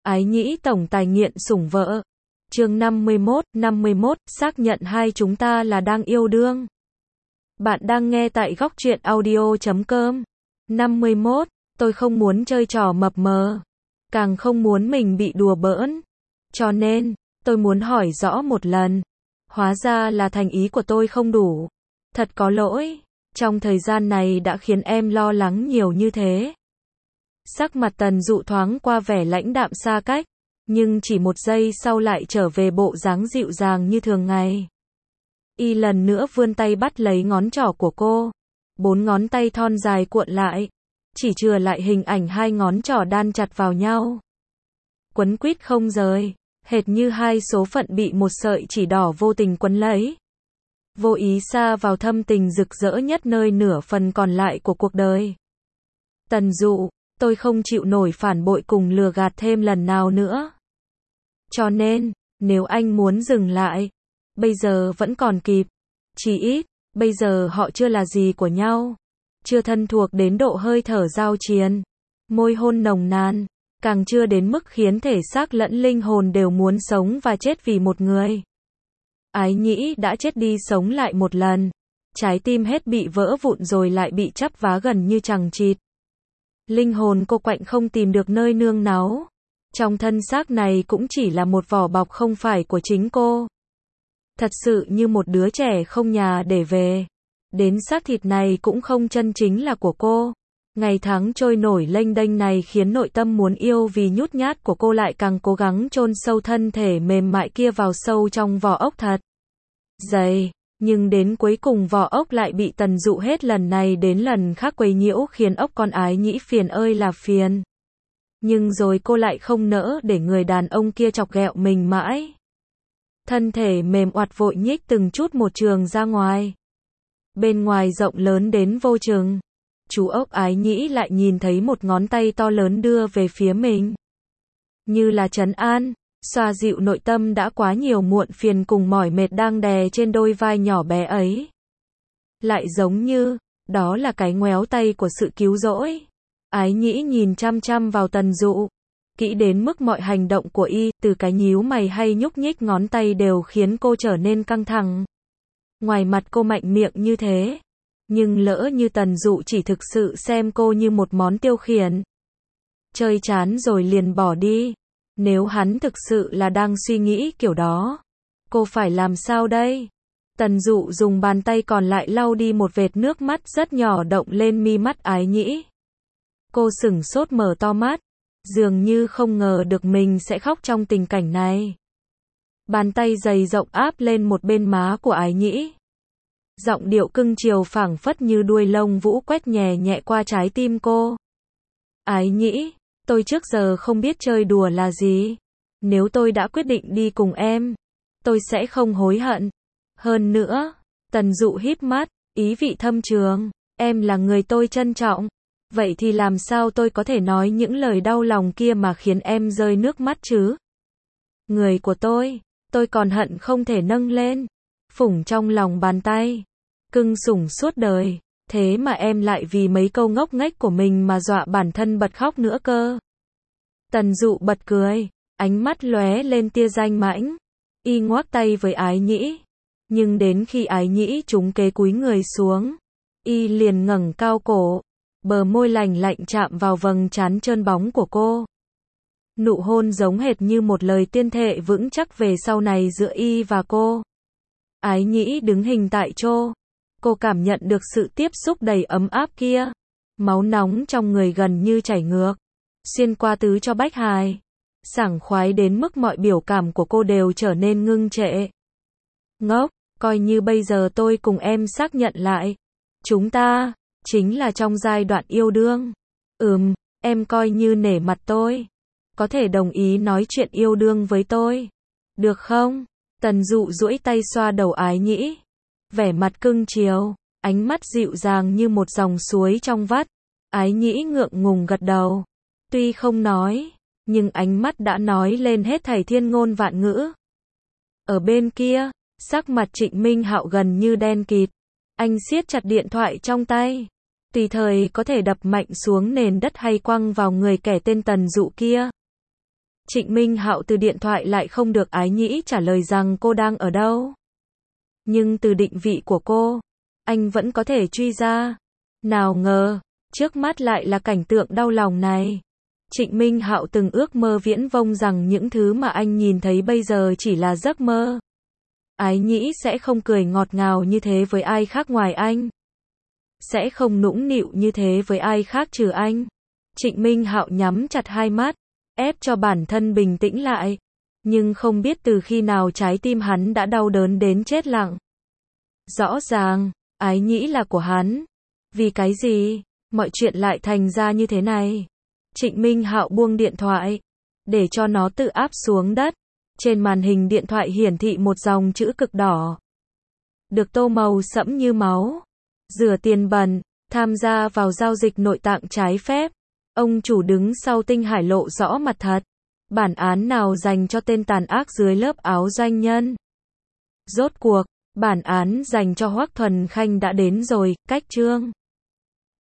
Ái nhĩ tổng tài nghiện sủng vợ. Chương 51, xác nhận hai chúng ta là đang yêu đương. Bạn đang nghe tại góc truyện audio.com. 51, tôi không muốn chơi trò mập mờ, càng không muốn mình bị đùa bỡn. Cho nên, tôi muốn hỏi rõ một lần. Hóa ra là thành ý của tôi không đủ. Thật có lỗi, trong thời gian này đã khiến em lo lắng nhiều như thế. Sắc mặt Tần Dụ thoáng qua vẻ lãnh đạm xa cách, nhưng chỉ một giây sau lại trở về bộ dáng dịu dàng như thường ngày. Y lần nữa vươn tay bắt lấy ngón trỏ của cô. 4 ngón tay thon dài cuộn lại, chỉ chừa lại hình ảnh hai ngón trỏ đan chặt vào nhau. Quấn quýt không rời, hệt như hai số phận bị một sợi chỉ đỏ vô tình quấn lấy. Vô ý sa vào thâm tình rực rỡ nhất nơi nửa phần còn lại của cuộc đời. Tần Dụ, tôi không chịu nổi phản bội cùng lừa gạt thêm lần nào nữa. Cho nên, nếu anh muốn dừng lại, bây giờ vẫn còn kịp. Chỉ ít, bây giờ họ chưa là gì của nhau. Chưa thân thuộc đến độ hơi thở giao triền, môi hôn nồng nàn, càng chưa đến mức khiến thể xác lẫn linh hồn đều muốn sống và chết vì một người. Ái nhĩ đã chết đi sống lại một lần. Trái tim hết bị vỡ vụn rồi lại bị chắp vá gần như chằng chịt. Linh hồn cô quạnh không tìm được nơi nương náu. Trong thân xác này cũng chỉ là một vỏ bọc không phải của chính cô. Thật sự như một đứa trẻ không nhà để về. Đến xác thịt này cũng không chân chính là của cô. Ngày tháng trôi nổi lênh đênh này khiến nội tâm muốn yêu vì nhút nhát của cô lại càng cố gắng chôn sâu thân thể mềm mại kia vào sâu trong vỏ ốc thật dày. Nhưng đến cuối cùng vỏ ốc lại bị Tần Dụ hết lần này đến lần khác quấy nhiễu khiến ốc con ái nhĩ phiền ơi là phiền. Nhưng rồi cô lại không nỡ để người đàn ông kia chọc ghẹo mình mãi. Thân thể mềm oặt vội nhích từng chút một trường ra ngoài. Bên ngoài rộng lớn đến vô chừng. Chú ốc ái nhĩ lại nhìn thấy một ngón tay to lớn đưa về phía mình. Như là trấn an, xoa dịu nội tâm đã quá nhiều muộn phiền cùng mỏi mệt đang đè trên đôi vai nhỏ bé ấy. Lại giống như, đó là cái ngoéo tay của sự cứu rỗi. Ái nhĩ nhìn chăm chăm vào Tần Dụ, kỹ đến mức mọi hành động của y, từ cái nhíu mày hay nhúc nhích ngón tay đều khiến cô trở nên căng thẳng. Ngoài mặt cô mạnh miệng như thế, nhưng lỡ như Tần Dụ chỉ thực sự xem cô như một món tiêu khiển, chơi chán rồi liền bỏ đi. Nếu hắn thực sự là đang suy nghĩ kiểu đó, cô phải làm sao đây? Tần Dụ dùng bàn tay còn lại lau đi một vệt nước mắt rất nhỏ động lên mi mắt ái nhĩ. Cô sửng sốt mở to mắt, dường như không ngờ được mình sẽ khóc trong tình cảnh này. Bàn tay dày rộng áp lên một bên má của ái nhĩ. Giọng điệu cưng chiều phảng phất như đuôi lông vũ quét nhẹ nhẹ qua trái tim cô. Ái nhĩ, tôi trước giờ không biết chơi đùa là gì. Nếu tôi đã quyết định đi cùng em, tôi sẽ không hối hận. Hơn nữa, Tần Dụ híp mắt, ý vị thâm trường, em là người tôi trân trọng. Vậy thì làm sao tôi có thể nói những lời đau lòng kia mà khiến em rơi nước mắt chứ? Người của tôi còn hận không thể nâng lên, phủng trong lòng bàn tay, cưng sủng suốt đời. Thế mà em lại vì mấy câu ngốc nghếch của mình mà dọa bản thân bật khóc nữa cơ. Tần Dụ bật cười, ánh mắt lóe lên tia danh mãnh. Y ngoác tay với ái nhĩ. Nhưng đến khi ái nhĩ trúng kế cúi người xuống, y liền ngẩng cao cổ, bờ môi lành lạnh chạm vào vầng trán trơn bóng của cô. Nụ hôn giống hệt như một lời tuyên thệ vững chắc về sau này giữa y và cô. Ái nhĩ đứng hình tại chỗ. Cô cảm nhận được sự tiếp xúc đầy ấm áp kia. Máu nóng trong người gần như chảy ngược, xuyên qua tứ cho bách hài. Sảng khoái đến mức mọi biểu cảm của cô đều trở nên ngưng trệ. Ngốc, coi như bây giờ tôi cùng em xác nhận lại. Chúng ta, chính là trong giai đoạn yêu đương. Em coi như nể mặt tôi. Có thể đồng ý nói chuyện yêu đương với tôi. Được không? Tần Dụ duỗi tay xoa đầu ái nhĩ. Vẻ mặt cưng chiều, ánh mắt dịu dàng như một dòng suối trong vắt. Ái nhĩ ngượng ngùng gật đầu. Tuy không nói, nhưng ánh mắt đã nói lên hết thảy thiên ngôn vạn ngữ. Ở bên kia, sắc mặt Trịnh Minh Hạo gần như đen kịt. Anh siết chặt điện thoại trong tay, tùy thời có thể đập mạnh xuống nền đất hay quăng vào người kẻ tên Tần Dụ kia. Trịnh Minh Hạo từ điện thoại lại không được Ái Nhĩ trả lời rằng cô đang ở đâu. Nhưng từ định vị của cô, anh vẫn có thể truy ra. Nào ngờ, trước mắt lại là cảnh tượng đau lòng này. Trịnh Minh Hạo từng ước mơ viễn vông rằng những thứ mà anh nhìn thấy bây giờ chỉ là giấc mơ. Ái Nhĩ sẽ không cười ngọt ngào như thế với ai khác ngoài anh. Sẽ không nũng nịu như thế với ai khác trừ anh. Trịnh Minh Hạo nhắm chặt hai mắt, ép cho bản thân bình tĩnh lại. Nhưng không biết từ khi nào trái tim hắn đã đau đớn đến chết lặng. Rõ ràng, Ái Nhĩ là của hắn. Vì cái gì, mọi chuyện lại thành ra như thế này? Trịnh Minh Hạo buông điện thoại, để cho nó tự áp xuống đất. Trên màn hình điện thoại hiển thị một dòng chữ cực đỏ. Được tô màu sẫm như máu. Rửa tiền bẩn, tham gia vào giao dịch nội tạng trái phép. Ông chủ đứng sau Tinh Hải lộ rõ mặt thật. Bản án nào dành cho tên tàn ác dưới lớp áo doanh nhân? Rốt cuộc, bản án dành cho Hoắc Thuần Khanh đã đến rồi, cách chương